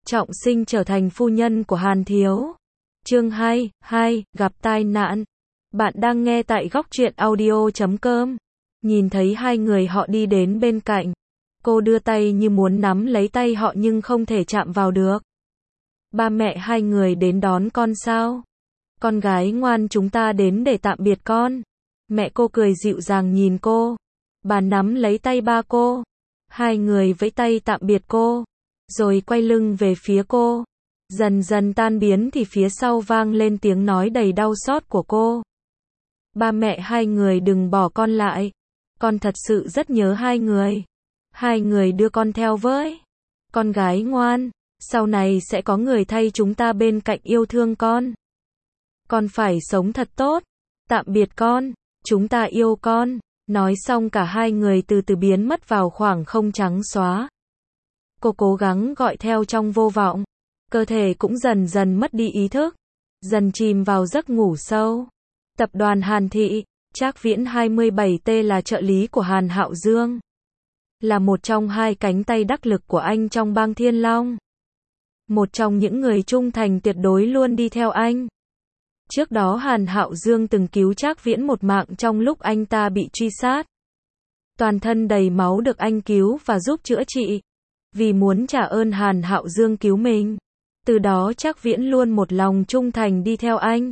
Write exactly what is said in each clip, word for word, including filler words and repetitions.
trọng sinh trở thành phu nhân của Hàn Thiếu. Chương hai, hai, gặp tai nạn. Bạn đang nghe tại góc truyện audio chấm com. Nhìn thấy hai người họ đi đến bên cạnh. Cô đưa tay như muốn nắm lấy tay họ nhưng không thể chạm vào được. Ba mẹ hai người đến đón con sao? Con gái ngoan, chúng ta đến để tạm biệt con. Mẹ cô cười dịu dàng nhìn cô. Bà nắm lấy tay ba cô. Hai người vẫy tay tạm biệt cô. Rồi quay lưng về phía cô. Dần dần tan biến thì phía sau vang lên tiếng nói đầy đau xót của cô. Ba mẹ hai người đừng bỏ con lại. Con thật sự rất nhớ hai người. Hai người đưa con theo với. Con gái ngoan, sau này sẽ có người thay chúng ta bên cạnh yêu thương con. Con phải sống thật tốt. Tạm biệt con, chúng ta yêu con. Nói xong cả hai người từ từ biến mất vào khoảng không trắng xóa. Cô cố gắng gọi theo trong vô vọng. Cơ thể cũng dần dần mất đi ý thức. Dần chìm vào giấc ngủ sâu. Tập đoàn Hàn Thị, Trác Viễn hai mươi bảy tuổi là trợ lý của Hàn Hạo Dương. Là một trong hai cánh tay đắc lực của anh trong bang Thiên Long. Một trong những người trung thành tuyệt đối luôn đi theo anh. Trước đó Hàn Hạo Dương từng cứu Trác Viễn một mạng trong lúc anh ta bị truy sát. Toàn thân đầy máu được anh cứu và giúp chữa trị. Vì muốn trả ơn Hàn Hạo Dương cứu mình. Từ đó Trác Viễn luôn một lòng trung thành đi theo anh.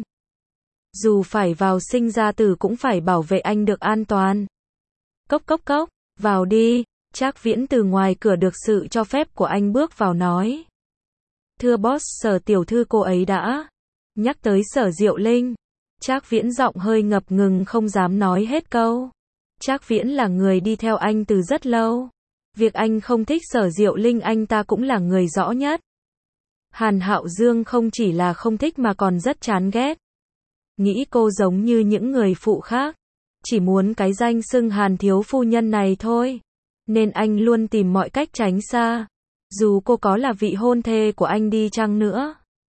Dù phải vào sinh ra tử cũng phải bảo vệ anh được an toàn. Cốc cốc cốc, vào đi. Trác Viễn từ ngoài cửa được sự cho phép của anh bước vào nói. Thưa boss, Sở tiểu thư cô ấy đã. Nhắc tới Sở Diệu Linh. Trác Viễn giọng hơi ngập ngừng không dám nói hết câu. Trác Viễn là người đi theo anh từ rất lâu. Việc anh không thích Sở Diệu Linh anh ta cũng là người rõ nhất. Hàn Hạo Dương không chỉ là không thích mà còn rất chán ghét. Nghĩ cô giống như những người phụ khác. Chỉ muốn cái danh xưng Hàn thiếu phu nhân này thôi. Nên anh luôn tìm mọi cách tránh xa. Dù cô có là vị hôn thê của anh đi chăng nữa.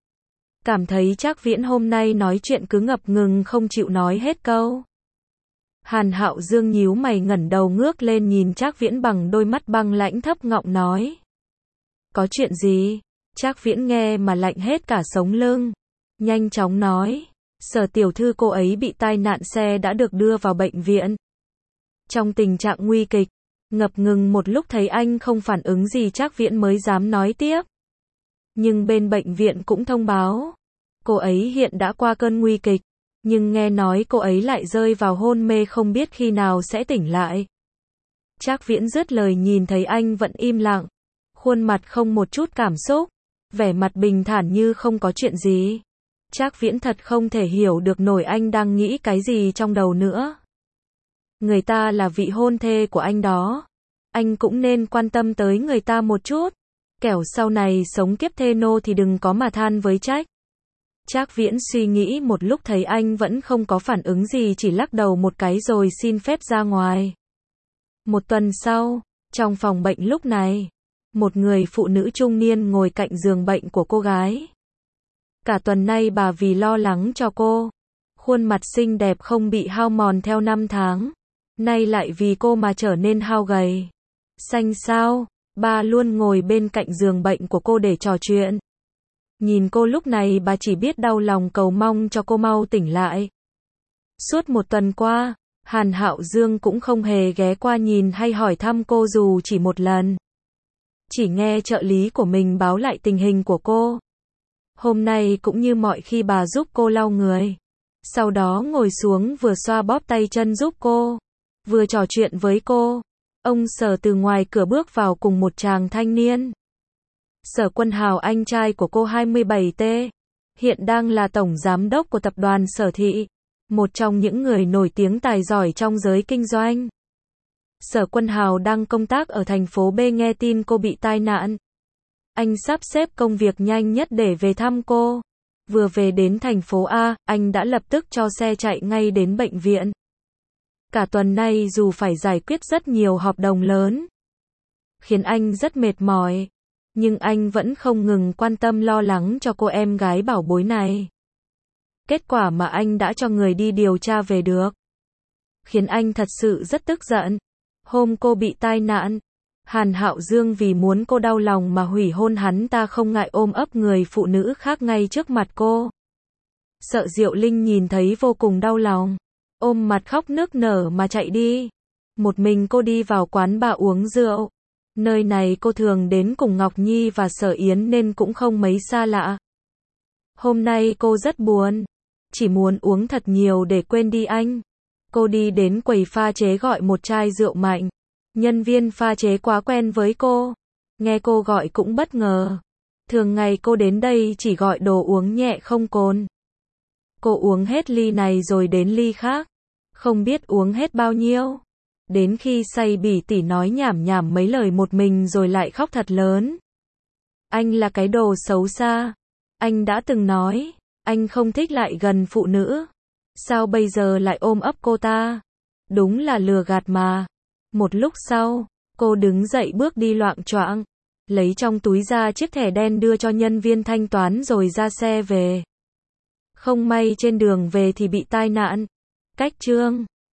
Cảm thấy Trác Viễn hôm nay nói chuyện cứ ngập ngừng không chịu nói hết câu. Hàn Hạo Dương nhíu mày ngẩng đầu ngước lên nhìn Trác Viễn bằng đôi mắt băng lãnh thấp giọng nói. Có chuyện gì? Trác Viễn nghe mà lạnh hết cả sống lưng. Nhanh chóng nói. Sở tiểu thư cô ấy bị tai nạn xe đã được đưa vào bệnh viện. Trong tình trạng nguy kịch. Ngập ngừng một lúc thấy anh không phản ứng gì Trác Viễn mới dám nói tiếp. Nhưng bên bệnh viện cũng thông báo. Cô ấy hiện đã qua cơn nguy kịch. Nhưng nghe nói cô ấy lại rơi vào hôn mê không biết khi nào sẽ tỉnh lại. Trác Viễn dứt lời nhìn thấy anh vẫn im lặng. Khuôn mặt không một chút cảm xúc. Vẻ mặt bình thản như không có chuyện gì. Trác Viễn thật không thể hiểu được nổi anh đang nghĩ cái gì trong đầu nữa. Người ta là vị hôn thê của anh đó. Anh cũng nên quan tâm tới người ta một chút. Kẻo sau này sống kiếp thê nô thì đừng có mà than với trách. Trác Viễn suy nghĩ một lúc thấy anh vẫn không có phản ứng gì chỉ lắc đầu một cái rồi xin phép ra ngoài. Một tuần sau, trong phòng bệnh lúc này, một người phụ nữ trung niên ngồi cạnh giường bệnh của cô gái. Cả tuần nay bà vì lo lắng cho cô. Khuôn mặt xinh đẹp không bị hao mòn theo năm tháng. Nay lại vì cô mà trở nên hao gầy. Xanh xao, bà luôn ngồi bên cạnh giường bệnh của cô để trò chuyện. Nhìn cô lúc này bà chỉ biết đau lòng cầu mong cho cô mau tỉnh lại. Suốt một tuần qua, Hàn Hạo Dương cũng không hề ghé qua nhìn hay hỏi thăm cô dù chỉ một lần. Chỉ nghe trợ lý của mình báo lại tình hình của cô. Hôm nay cũng như mọi khi bà giúp cô lau người. Sau đó ngồi xuống vừa xoa bóp tay chân giúp cô. Vừa trò chuyện với cô. Ông Sở từ ngoài cửa bước vào cùng một chàng thanh niên. Sở Quân Hào anh trai của cô hai mươi bảy tuổi. Hiện đang là tổng giám đốc của tập đoàn Sở Thị. Một trong những người nổi tiếng tài giỏi trong giới kinh doanh. Sở Quân Hào đang công tác ở thành phố B nghe tin cô bị tai nạn. Anh sắp xếp công việc nhanh nhất để về thăm cô. Vừa về đến thành phố A, anh đã lập tức cho xe chạy ngay đến bệnh viện. Cả tuần nay dù phải giải quyết rất nhiều hợp đồng lớn, khiến anh rất mệt mỏi. Nhưng anh vẫn không ngừng quan tâm lo lắng cho cô em gái bảo bối này. Kết quả mà anh đã cho người đi điều tra về được. Khiến anh thật sự rất tức giận. Hôm cô bị tai nạn, Hàn Hạo Dương vì muốn cô đau lòng mà hủy hôn hắn ta không ngại ôm ấp người phụ nữ khác ngay trước mặt cô. Sợ Diệu Linh nhìn thấy vô cùng đau lòng, ôm mặt khóc nức nở mà chạy đi. Một mình cô đi vào quán bar uống rượu. Nơi này cô thường đến cùng Ngọc Nhi và Sở Yến nên cũng không mấy xa lạ. Hôm nay cô rất buồn, chỉ muốn uống thật nhiều để quên đi anh. Cô đi đến quầy pha chế gọi một chai rượu mạnh. Nhân viên pha chế quá quen với cô, nghe cô gọi cũng bất ngờ. Thường ngày cô đến đây chỉ gọi đồ uống nhẹ không cồn. Cô uống hết ly này rồi đến ly khác, không biết uống hết bao nhiêu. Đến khi say bỉ tỉ nói nhảm nhảm mấy lời một mình rồi lại khóc thật lớn. Anh là cái đồ xấu xa. Anh đã từng nói, anh không thích lại gần phụ nữ. Sao bây giờ lại ôm ấp cô ta? Đúng là lừa gạt mà. Một lúc sau, cô đứng dậy bước đi loạng choạng, lấy trong túi ra chiếc thẻ đen đưa cho nhân viên thanh toán rồi ra xe về. Không may trên đường về thì bị tai nạn. Cách chương